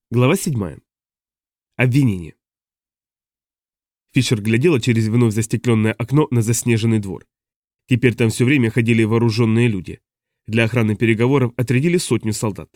Глава 7. Обвинение. Фишер глядела через вновь застекленное окно на заснеженный двор. Теперь там все время ходили вооруженные люди. Для охраны переговоров отрядили 100 солдат.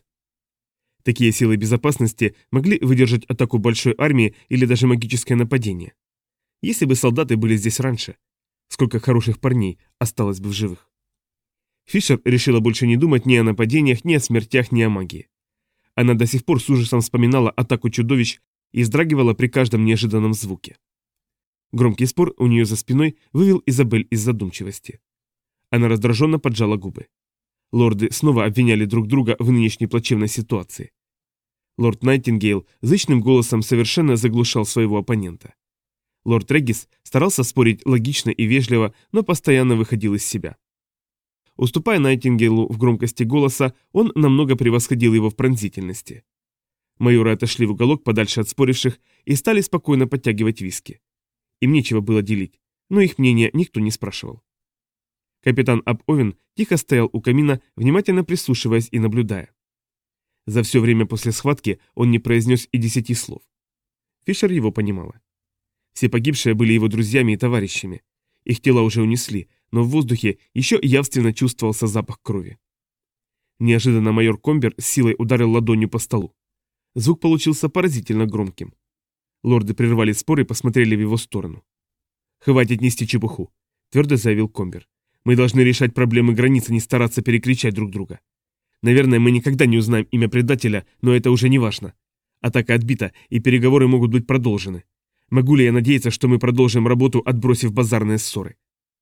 Такие силы безопасности могли выдержать атаку большой армии или даже магическое нападение. Если бы солдаты были здесь раньше, сколько хороших парней осталось бы в живых. Фишер решила больше не думать ни о нападениях, ни о смертях, ни о магии. Она до сих пор с ужасом вспоминала атаку чудовищ и вздрагивала при каждом неожиданном звуке. Громкий спор у нее за спиной вывел Изабель из задумчивости. Она раздраженно поджала губы. Лорды снова обвиняли друг друга в нынешней плачевной ситуации. Лорд Найтингейл зычным голосом совершенно заглушал своего оппонента. Лорд Регис старался спорить логично и вежливо, но постоянно выходил из себя. Уступая Найтингейлу в громкости голоса, он намного превосходил его в пронзительности. Майоры отошли в уголок подальше от споривших и стали спокойно подтягивать виски. Им нечего было делить, но их мнение никто не спрашивал. Капитан Аб-Овен тихо стоял у камина, внимательно прислушиваясь и наблюдая. За все время после схватки он не произнес и 10 слов. Фишер его понимала. Все погибшие были его друзьями и товарищами. Их тела уже унесли, но в воздухе еще явственно чувствовался запах крови. Неожиданно майор Комбер с силой ударил ладонью по столу. Звук получился поразительно громким. Лорды прервали спор и посмотрели в его сторону. «Хватит нести чепуху», — твердо заявил Комбер. «Мы должны решать проблемы границ, а не стараться перекричать друг друга. Наверное, мы никогда не узнаем имя предателя, но это уже не важно. Атака отбита, и переговоры могут быть продолжены. Могу ли я надеяться, что мы продолжим работу, отбросив базарные ссоры?»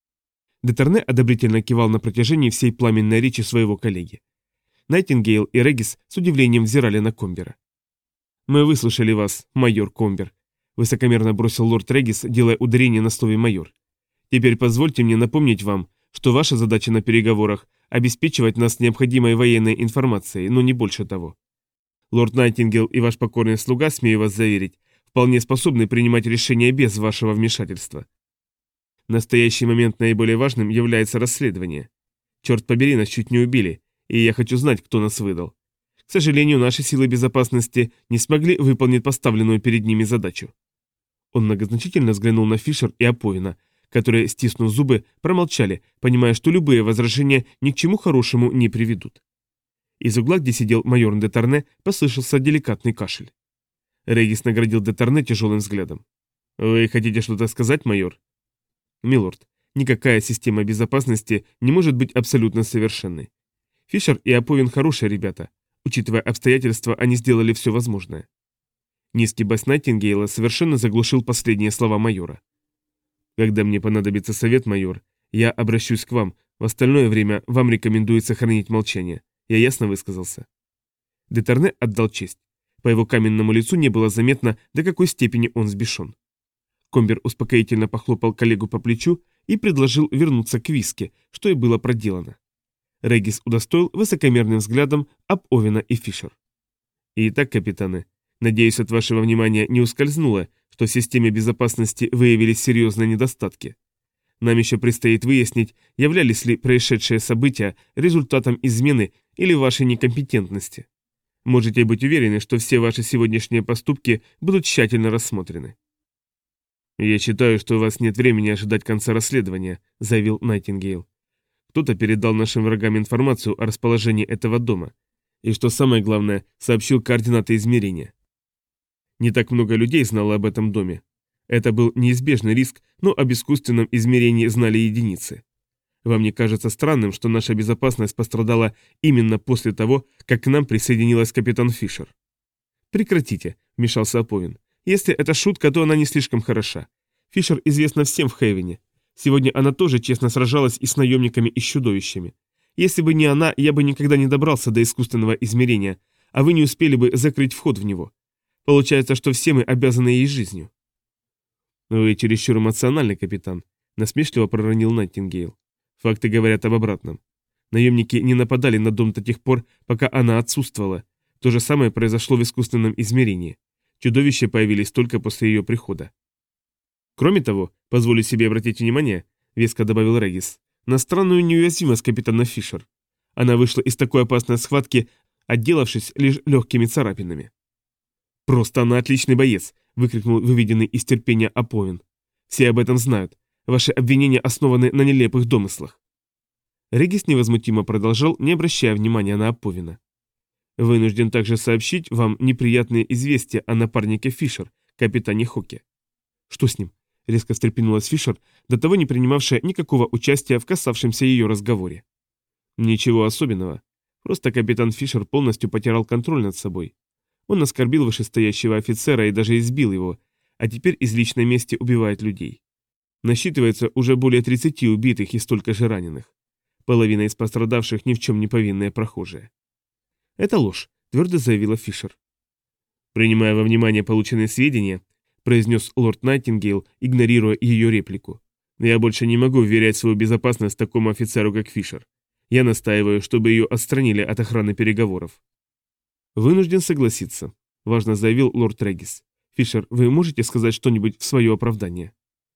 Детерне одобрительно кивал на протяжении всей пламенной речи своего коллеги. Найтингейл и Регис с удивлением взирали на Комбера. «Мы выслушали вас, майор Комбер», — высокомерно бросил лорд Регис, делая ударение на слове «майор». «Теперь позвольте мне напомнить вам, что ваша задача на переговорах — обеспечивать нас необходимой военной информацией, но не больше того. Лорд Найтингейл и ваш покорный слуга, смею вас заверить, вполне способны принимать решения без вашего вмешательства. В настоящий момент наиболее важным является расследование. Черт побери, нас чуть не убили, и я хочу знать, кто нас выдал. К сожалению, наши силы безопасности не смогли выполнить поставленную перед ними задачу». Он многозначительно взглянул на Фишер и Апоина, которые, стиснув зубы, промолчали, понимая, что любые возражения ни к чему хорошему не приведут. Из угла, где сидел майор Детерне, послышался деликатный кашель. Регис наградил Детерне тяжелым взглядом. «Вы хотите что-то сказать, майор?» «Милорд, никакая система безопасности не может быть абсолютно совершенной. Фишер и Аповин хорошие ребята. Учитывая обстоятельства, они сделали все возможное». Низкий бас Найтингейла совершенно заглушил последние слова майора. «Когда мне понадобится совет, майор, я обращусь к вам. В остальное время вам рекомендуется хранить молчание. Я ясно высказался?» Детерне отдал честь. По его каменному лицу не было заметно, до какой степени он взбешен. Комбер успокоительно похлопал коллегу по плечу и предложил вернуться к виске, что и было проделано. Регис удостоил высокомерным взглядом Аб-Овена и Фишер. «Итак, капитаны, надеюсь, от вашего внимания не ускользнуло, что в системе безопасности выявились серьезные недостатки. Нам еще предстоит выяснить, являлись ли происшедшие события результатом измены или вашей некомпетентности. Можете быть уверены, что все ваши сегодняшние поступки будут тщательно рассмотрены». «Я считаю, что у вас нет времени ожидать конца расследования», — заявил Найтингейл. «Кто-то передал нашим врагам информацию о расположении этого дома. И что самое главное, сообщил координаты измерения. Не так много людей знало об этом доме. Это был неизбежный риск, но об искусственном измерении знали единицы. Вам не кажется странным, что наша безопасность пострадала именно после того, как к нам присоединилась капитан Фишер?» «Прекратите», — вмешался Аповин. «Если это шутка, то она не слишком хороша. Фишер известна всем в Хейвене. Сегодня она тоже честно сражалась и с наемниками, и с чудовищами. Если бы не она, я бы никогда не добрался до искусственного измерения, а вы не успели бы закрыть вход в него. Получается, что все мы обязаны ей жизнью». «Вы чересчур эмоциональный, капитан», — насмешливо проронил Найтингейл. «Факты говорят об обратном. Наемники не нападали на дом до тех пор, пока она отсутствовала. То же самое произошло в искусственном измерении. Чудовища появились только после ее прихода. Кроме того, позволю себе обратить внимание, веско добавил Регис, на странную неуязвимость капитана Фишер. Она вышла из такой опасной схватки, отделавшись лишь легкими царапинами. «Просто она отличный боец!» – выкрикнул выведенный из терпения Аповин. «Все об этом знают. Ваши обвинения основаны на нелепых домыслах». Регис невозмутимо продолжал, не обращая внимания на Аповина. «Вынужден также сообщить вам неприятные известия о напарнике Фишер, капитане Хоке». «Что с ним?» – резко встрепенулась Фишер, до того не принимавшая никакого участия в касавшемся ее разговоре. «Ничего особенного. Просто капитан Фишер полностью потерял контроль над собой. Он оскорбил вышестоящего офицера и даже избил его, а теперь из личной мести убивает людей. Насчитывается уже более 30 убитых и столько же раненых. Половина из пострадавших ни в чем не повинные прохожие». «Это ложь», – твердо заявила Фишер. «Принимая во внимание полученные сведения», – произнес лорд Найтингейл, игнорируя ее реплику, «я больше не могу вверять свою безопасность такому офицеру, как Фишер. Я настаиваю, чтобы ее отстранили от охраны переговоров». «Вынужден согласиться», – важно заявил лорд Регис. «Фишер, вы можете сказать что-нибудь в свое оправдание?»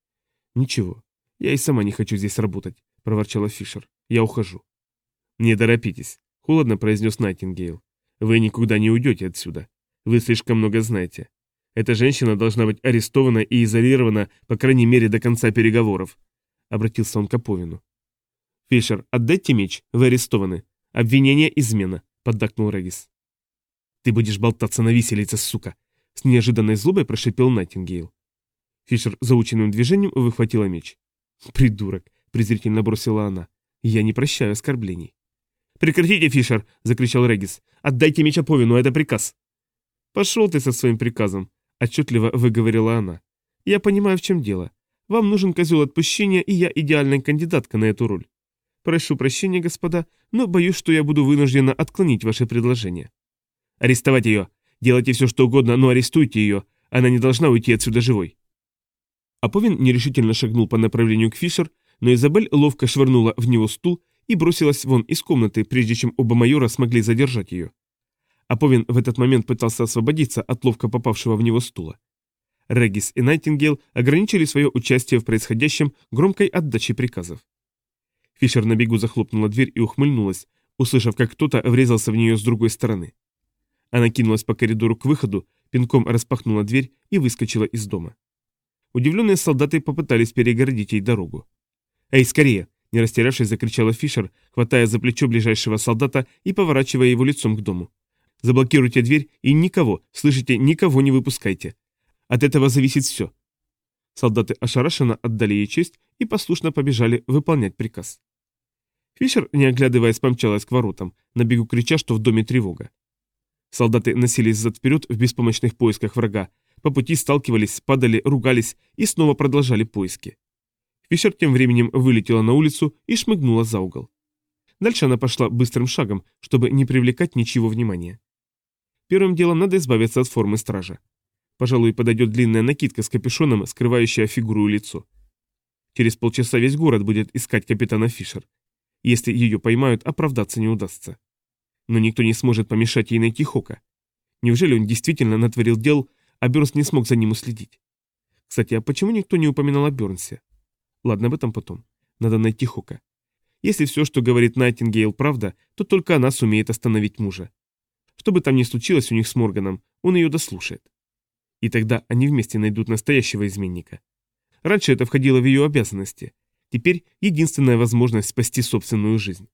«Ничего. Я и сама не хочу здесь работать», – проворчала Фишер. «Я ухожу». «Не торопитесь», – холодно произнес Найтингейл. «Вы никуда не уйдете отсюда. Вы слишком много знаете. Эта женщина должна быть арестована и изолирована, по крайней мере, до конца переговоров», – обратился он к Аповину. «Фишер, отдайте меч, вы арестованы. Обвинение измена», – поддакнул Регис. «Ты будешь болтаться на виселице, сука!» — с неожиданной злобой прошипел Найтингейл. Фишер заученным движением выхватила меч. «Придурок!» — презрительно бросила она. «Я не прощаю оскорблений». «Прекратите, Фишер!» — закричал Регис. «Отдайте меч Аповину, это приказ!» «Пошел ты со своим приказом!» — отчетливо выговорила она. «Я понимаю, в чем дело. Вам нужен козел отпущения, и я идеальная кандидатка на эту роль. Прошу прощения, господа, но боюсь, что я буду вынуждена отклонить ваше предложение». «Арестовать ее! Делайте все, что угодно, но арестуйте ее! Она не должна уйти отсюда живой!» Аповин нерешительно шагнул по направлению к Фишер, но Изабель ловко швырнула в него стул и бросилась вон из комнаты, прежде чем оба майора смогли задержать ее. Аповин в этот момент пытался освободиться от ловко попавшего в него стула. Регис и Найтингейл ограничили свое участие в происходящем громкой отдачей приказов. Фишер на бегу захлопнула дверь и ухмыльнулась, услышав, как кто-то врезался в нее с другой стороны. Она кинулась по коридору к выходу, пинком распахнула дверь и выскочила из дома. Удивленные солдаты попытались перегородить ей дорогу. «Эй, скорее!» – не растерявшись, закричала Фишер, хватая за плечо ближайшего солдата и поворачивая его лицом к дому. «Заблокируйте дверь и никого, слышите, никого не выпускайте. От этого зависит все». Солдаты ошарашенно отдали ей честь и послушно побежали выполнять приказ. Фишер, не оглядываясь, помчалась к воротам, на бегу крича, что в доме тревога. Солдаты носились взад-вперед в беспомощных поисках врага, по пути сталкивались, падали, ругались и снова продолжали поиски. Фишер тем временем вылетела на улицу и шмыгнула за угол. Дальше она пошла быстрым шагом, чтобы не привлекать ничего внимания. Первым делом надо избавиться от формы стража. Пожалуй, подойдет длинная накидка с капюшоном, скрывающая фигуру и лицо. Через полчаса весь город будет искать капитана Фишер. Если ее поймают, оправдаться не удастся. Но никто не сможет помешать ей найти Хока. Неужели он действительно натворил дел, а Бёрнс не смог за ним уследить? Кстати, а почему никто не упоминал о Бёрнсе? Ладно, об этом потом. Надо найти Хока. Если все, что говорит Найтингейл, правда, то только она сумеет остановить мужа. Что бы там ни случилось у них с Морганом, он ее дослушает. И тогда они вместе найдут настоящего изменника. Раньше это входило в ее обязанности. Теперь единственная возможность спасти собственную жизнь.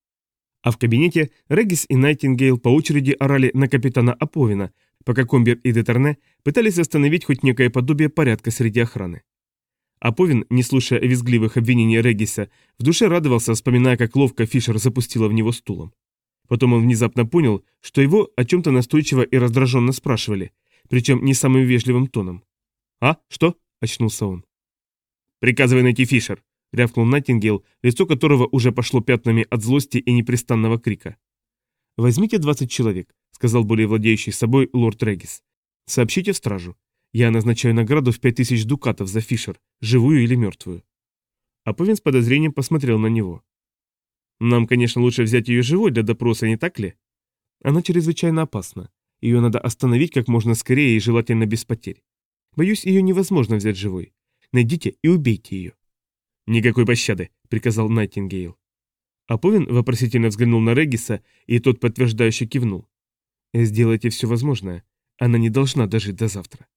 А в кабинете Регис и Найтингейл по очереди орали на капитана Аповина, пока Комбер и Детерне пытались остановить хоть некое подобие порядка среди охраны. Аповин, не слушая визгливых обвинений Региса, в душе радовался, вспоминая, как ловко Фишер запустила в него стулом. Потом он внезапно понял, что его о чем-то настойчиво и раздраженно спрашивали, причем не самым вежливым тоном. «А? Что?» – очнулся он. «Приказывай найти Фишер», — рявкнул Найтингейл, лицо которого уже пошло пятнами от злости и непрестанного крика. «Возьмите 20 человек», — сказал более владеющий собой лорд Регис. «Сообщите в стражу. Я назначаю награду в 5000 дукатов за Фишер, живую или мертвую». Аповин с подозрением посмотрел на него. «Нам, конечно, лучше взять ее живой для допроса, не так ли? Она чрезвычайно опасна. Ее надо остановить как можно скорее и желательно без потерь. Боюсь, ее невозможно взять живой. Найдите и убейте ее». «Никакой пощады», — приказал Найтингейл. Аповин вопросительно взглянул на Региса, и тот подтверждающе кивнул. «Сделайте все возможное. Она не должна дожить до завтра.